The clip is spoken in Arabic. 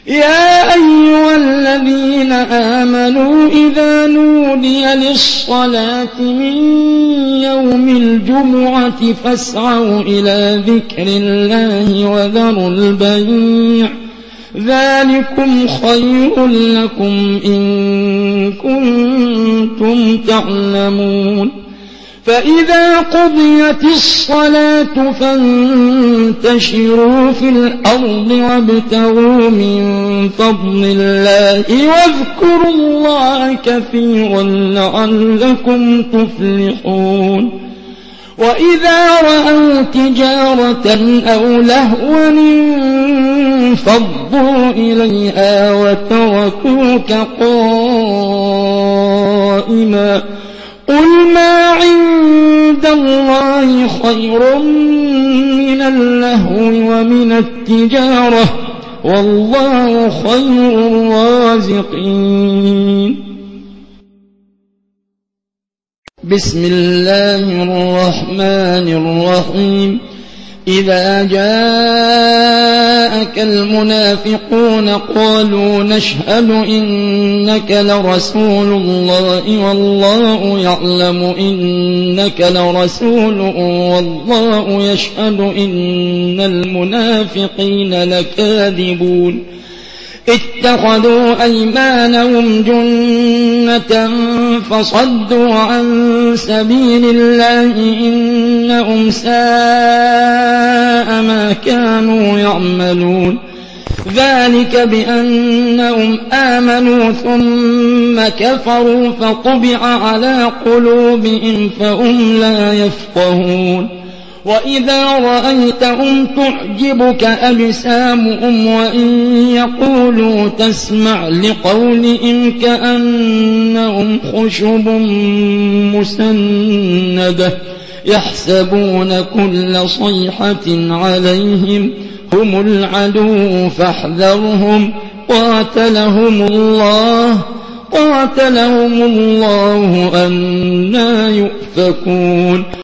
يا أيها الذين آمنوا إذا نودي للصلاة من يوم الجمعة فاسعوا إلى ذكر الله وذروا البيع ذلكم خير لكم إن كنتم تعلمون فإذا قضيت الصلاة فانتشروا في الأرض وابتغوا من فضل الله واذكروا الله كثيرا لعلكم تفلحون وإذا رأوا تجارة أو لهوا انفضوا إليها وتركوك قائما قل ما عند الله خير من اللهو ومن التجارة والله خير الرازقين بسم الله الرحمن الرحيم إذا جاءك المنافقون قالوا نشهد إنك لرسول الله والله يعلم إنك لرسوله والله يشهد إن المنافقين لكاذبون اتخذوا أيمانهم جنة فصدوا عن سبيل الله إنهم ساء ما كانوا يعملون ذلك بأنهم آمنوا ثم كفروا فطبع على قلوبهم فهم لا يفقهون وإذا رأيتهم تعجبك أجسامهم وإن يقولوا تسمع لقولهم كأنهم خشب مسندة يحسبون كل صيحة عليهم هم العدو فاحذرهم قاتلهم الله أنى يؤفكون